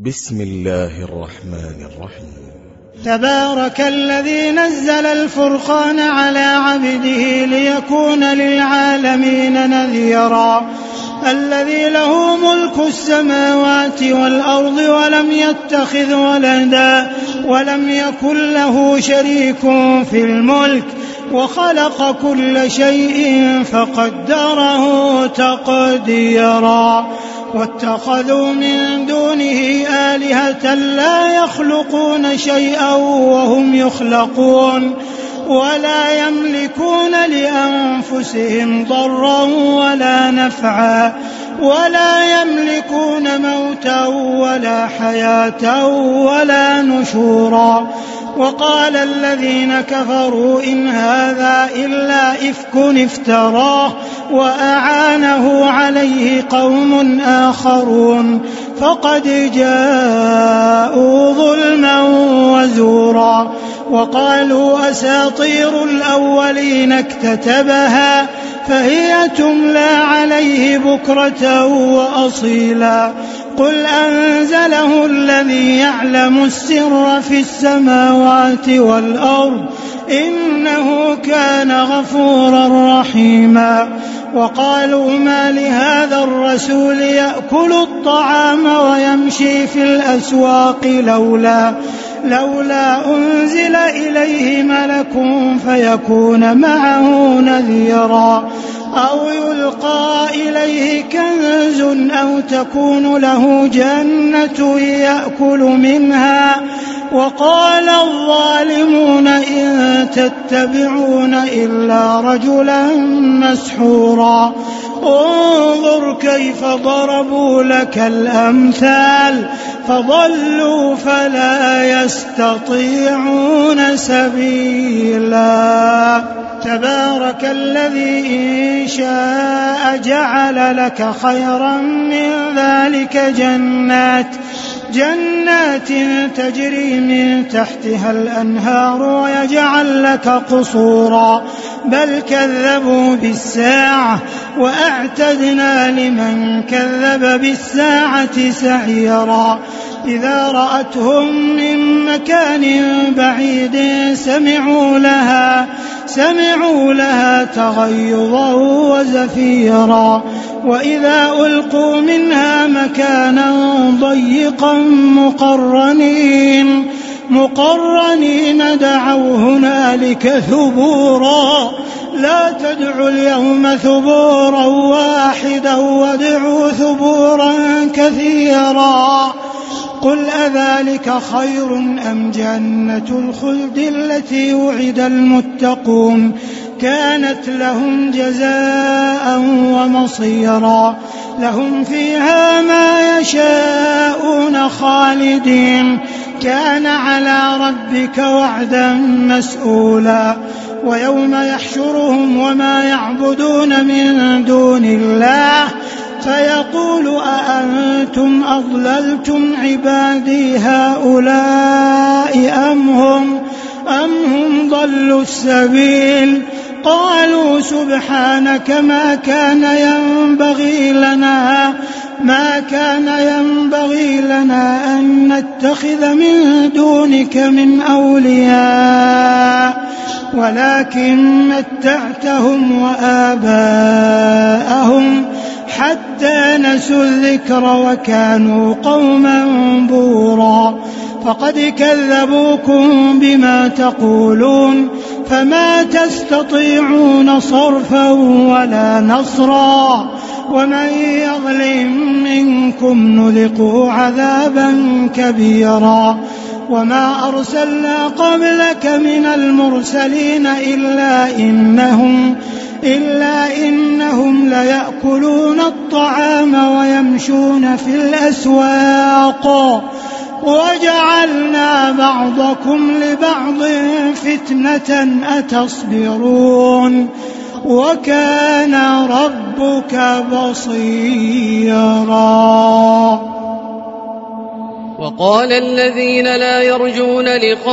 بسم الله الرحمن الرحيم. تبارك الذي نزل الفرقان على عبده ليكون للعالمين نذيرا الذي له ملك السماوات والأرض ولم يتخذ ولدا ولم يكن له شريك في الملك وخلق كل شيء فقدره تقديرا واتخذوا من دونه آلهة لا يخلقون شيئا وهم يخلقون ولا يملكون لأنفسهم ضرا ولا نفعا ولا يملكون موتا ولا حياة ولا نشورا وقال الذين كفروا إن هذا إلا إفك افتراه وأعانه عليه قوم آخرون فقد جاءوا ظلما وزورا وقالوا أساطير الأولين اكتتبها فهي تملى عليه بكرة وأصيلا قل أنزله الذي يعلم السر في السماوات والأرض إنه كان غفورا رحيما وقالوا ما لهذا الرسول يأكل الطعام ويمشي في الأسواق لولا أنزل إليه ملك فيكون معه نذيرا أو يلقى إليه كنز أو تكون له جنة يأكل منها وقال الظالمون إن تتبعون إلا رجلا مسحورا انظر كيف ضربوا لك الأمثال فضلوا فلا يستطيعون سبيلا تبارك الذي إن شاء جعل لك خيرا من ذلك جنات تجري من تحتها الأنهار ويجعل لك قصورا بل كذبوا بالساعة وأعتدنا لمن كذب بالساعة سعيرا إذا رأتهم من مكان بعيد سمعوا لها تغيظا وزفيرا وإذا ألقوا منها مكانا ضيقا مقرنين دعوا هنالك ثبورا لا تدعوا اليوم ثبورا واحدا وادعوا ثبورا كثيرا قل أذلك خير أم جنة الخلد التي وعد المتقون كانت لهم جزاء ومصيرا لهم فيها ما يشاءون خالدين كان على ربك وعدا مسئولا ويوم يحشرهم وما يعبدون من دون الله فيقول أأنتم أضللتم عبادي هؤلاء أم هم ضلوا السبيل قالوا سبحانك ما كان ينبغي لنا أن نتخذ من دونك من أولياء ولكن متعتهم وآباءهم حتى نسوا الذكر وكانوا قوما بورا فقد كذبوكم بما تقولون فما تستطيعون صرفا ولا نصرا ومن يظلم منكم نذقه عذابا كبيرا وما أرسلنا قبلك من المرسلين إلا إنهم ليأكلون الطعام ويمشون في الأسواق وجعلنا بعضكم لبعض فتنة أتصبرون وكان ربك بصيرا وقال الذين لا يرجون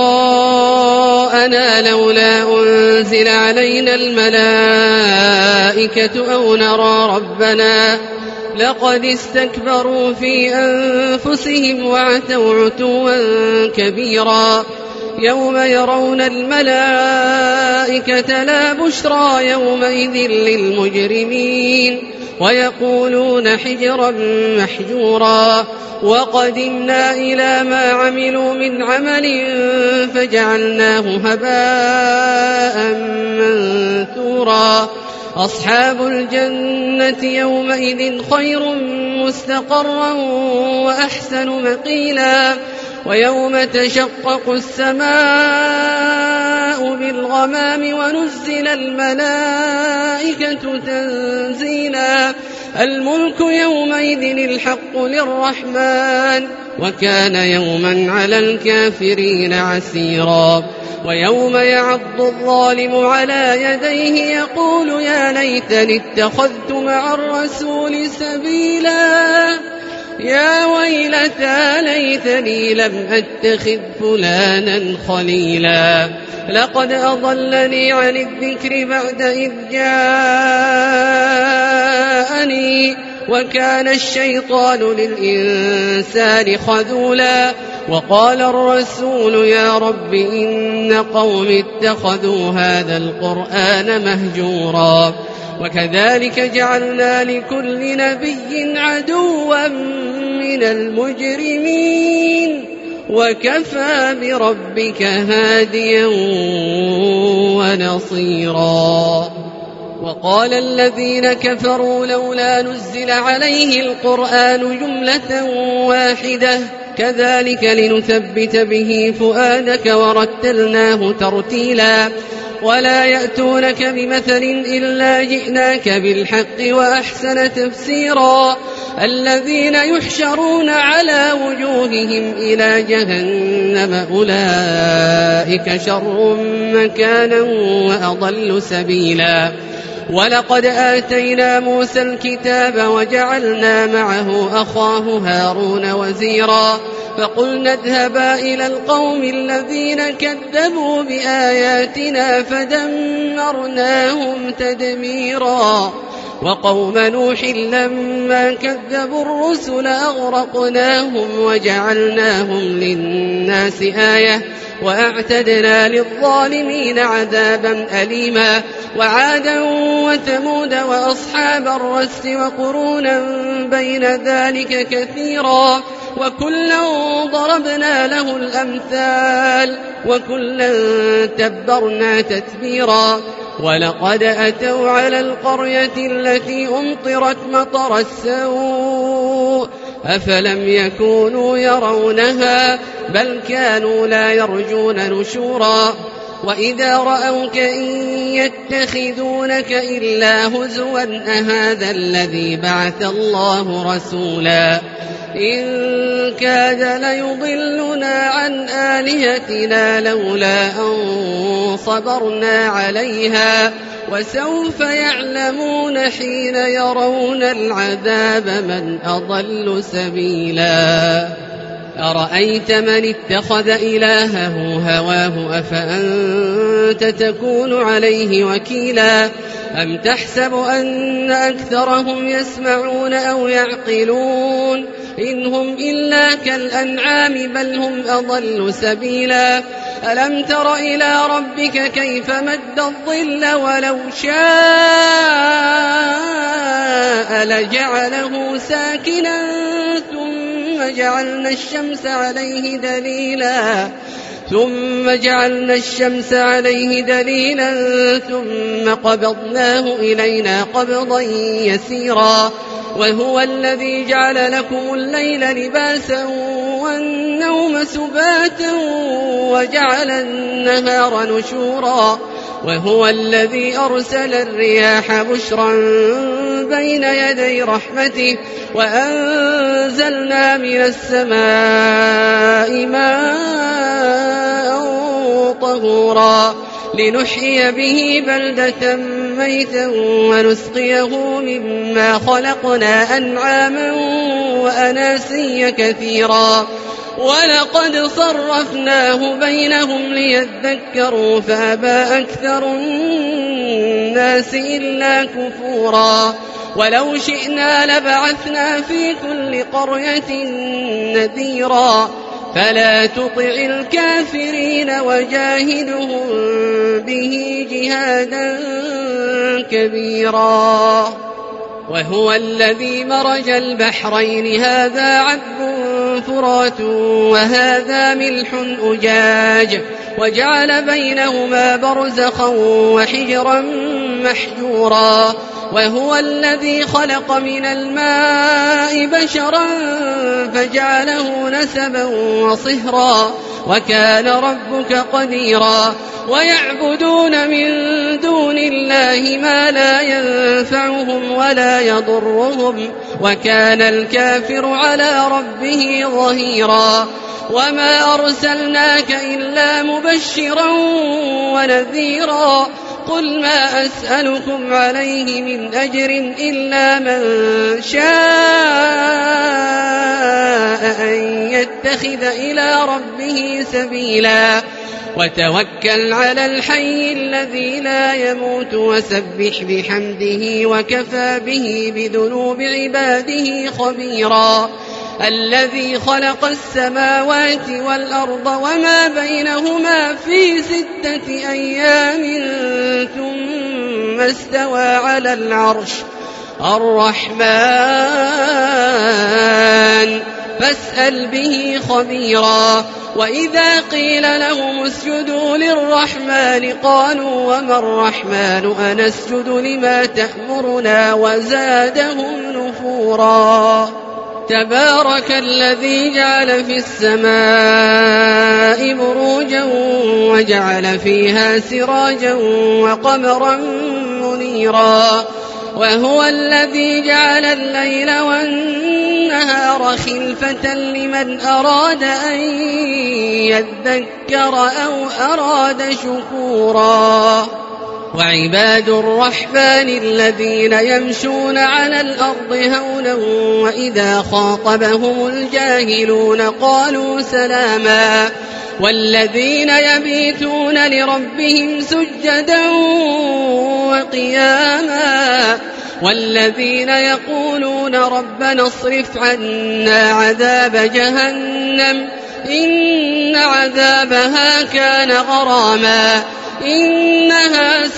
لقاءنا لولا أنزل علينا الملائكة أو نرى ربنا لقد استكبروا في أنفسهم وعتوا عتوا كبيرا يوم يرون الملائكة لا بشرى يومئذ للمجرمين ويقولون حجرا محجورا وقدمنا إلى ما عملوا من عمل فجعلناه هباء منثورا أصحاب الجنة يومئذ خير مستقرا وأحسن مقيلا ويوم تشقق السماء بالغمام ونزل الملائكة تنزيلا الملك يومئذ الحق للرحمن وكان يوما على الكافرين عسيرا ويوم يعض الظالم على يديه يقول يا ليتني اتخذت مع الرسول سبيلا يا ويلتى ليتني لم أتخذ فلانا خليلا لقد أضلني عن الذكر بعد إذ جاءني وكان الشيطان للإنسان خذولا وقال الرسول يا رب إن قوم اتخذوا هذا القرآن مهجورا وكذلك جعلنا لكل نبي عدوا من المجرمين وكفى بربك هاديا ونصيرا وقال الذين كفروا لولا نزل عليه القرآن جملة واحدة كذلك لنثبت به فؤادك ورتلناه ترتيلا ولا يأتونك بمثل إلا جئناك بالحق وأحسن تفسيرا الذين يحشرون على وجوههم إلى جهنم أولئك شر مكانا وأضل سبيلا ولقد آتينا موسى الكتاب وجعلنا معه أخاه هارون وزيرا فقلنا اذهبا إلى القوم الذين كذبوا بآياتنا فدمرناهم تدميرا وقوم نوح لما كذبوا الرسل أغرقناهم وجعلناهم للناس آية وأعتدنا للظالمين عذابا أليما وعادا وثمود وأصحاب الرس وقرونا بين ذلك كثيرا وكلا ضربنا له الأمثال وكلا تبرنا تتبيرا ولقد أتوا على القرية التي أمطرت مطر السوء أفلم يكونوا يرونها بل كانوا لا يرجون نشورا وإذا رأوك إن يتخذونك إلا هزوا أهذا الذي بعث الله رسولا إن كاد ليضلنا عن آلهتنا لولا أن صبرنا عليها وسوف يعلمون حين يرون العذاب من أضل سبيلا أرأيت من اتخذ إلهه هواه أفأنت تكون عليه وكيلا أم تحسب أن أكثرهم يسمعون أو يعقلون إن هم إلا كالأنعام بل هم أضل سبيلا ألم تر إلى ربك كيف مد الظل ولو شاء لجعله ساكنا ثم جعلنا الشمس عليه دليلا ثم قبضناه إلينا قبضا يسيرا وهو الذي جعل لكم الليل لباسا والنوم سباتا وجعل النهار نشورا وهو الذي أرسل الرياح بشرا بين يدي رحمته وأنزلنا من السماء ماء طهورا لنحيي به بلدة ميتا ونسقيه مما خلقنا أنعاما وأناسيا كثيرا ولقد صرفناه بينهم ليذكروا فأبى أكثر الناس إلا كفورا ولو شئنا لبعثنا في كل قرية نذيرا فلا تطع الكافرين وجاهدهم به جهادا كبيرا وهو الذي مرج البحرين هذا عذب فرات وهذا ملح أجاج وجعل بينهما برزخا وحجرا محجورا وهو الذي خلق من الماء بشرا فجعله نسبا وصهرا وكان ربك قديرا ويعبدون من دون الله ما لا ينفعهم ولا يضرهم وكان الكافر على ربه ظهيرا وما أرسلناك إلا مبشرا ونذيرا قل ما أسألكم عليه من أجر إلا من شاء أن يتخذ إلى ربه سبيلا وتوكل على الحي الذي لا يموت وسبح بحمده وكفى به بذنوب عباده خبيرا الذي خلق السماوات والأرض وما بينهما في 6 أيام ثم استوى على العرش الرحمن فاسأل به خبيرا وإذا قيل لهم اسجدوا للرحمن قالوا وما الرحمن أنسجد لما تأمرنا وزادهم نفورا تبارك الذي جعل في السماء بروجا وجعل فيها سراجا وقمرا منيرا وهو الذي جعل الليل والنهار خلفة لمن أراد أن يذكر أو أراد شكورا وعباد الرحمن الذين يمشون على الأرض هونا وإذا خاطبهم الجاهلون قالوا سلاما والذين يبيتون لربهم سجدا وقياما والذين يقولون ربنا اصرف عنا عذاب جهنم إن عذابها كان غراما إنها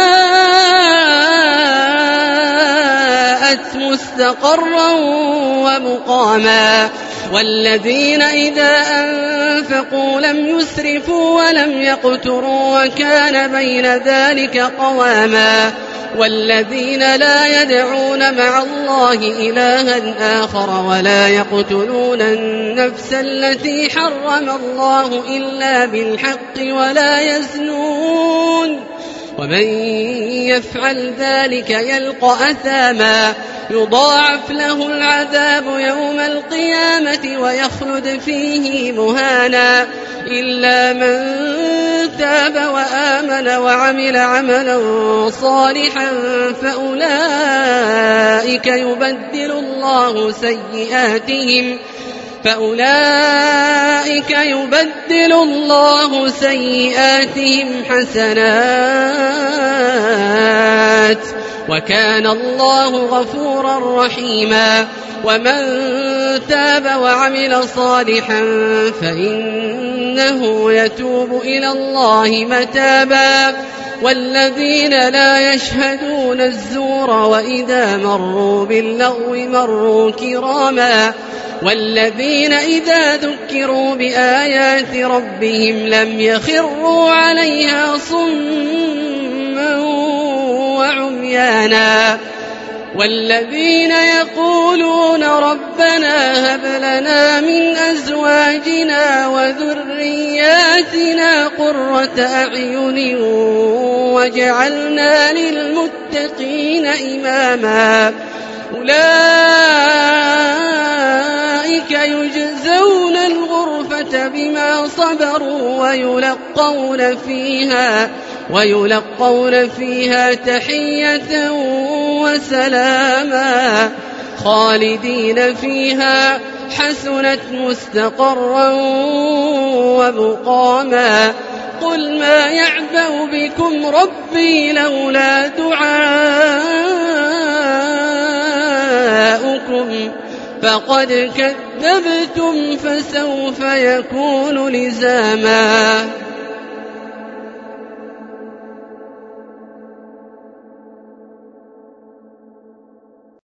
ساءت مستقرا ومقاما والذين إذا أنفقوا لم يسرفوا ولم يقتروا وكان بين ذلك قواما والذين لا يدعون مع الله إلها آخر ولا يقتلون النفس التي حرم الله إلا بالحق ولا يزنون ومن يفعل ذلك يلقى أثاما يضاعف له العذاب يوم القيامة ويخلد فيه مهانا إلا من تاب وآمن وعمل عملا صالحا فأولئك يبدل الله سيئاتهم حسنات وكان الله غفورا رحيما ومن تاب وعمل صالحا فإنه يتوب إلى الله متابا والذين لا يشهدون الزور وإذا مروا باللغو مروا كراما والذين إذا ذكروا بآيات ربهم لم يخروا عليها صما وعميانا والذين يقولون ربنا هب لنا من أزواجنا وذرياتنا قرة أعين وجعلنا للمتقين إماما أولئك يجزون الغرفة بما صبروا ويلقون فيها تحية وسلاما خالدين فيها حسنت مستقرا ومقاما قل ما يعبأ بكم ربي لولا دعاؤكم فقد كذبتم فسوف يكون لزاما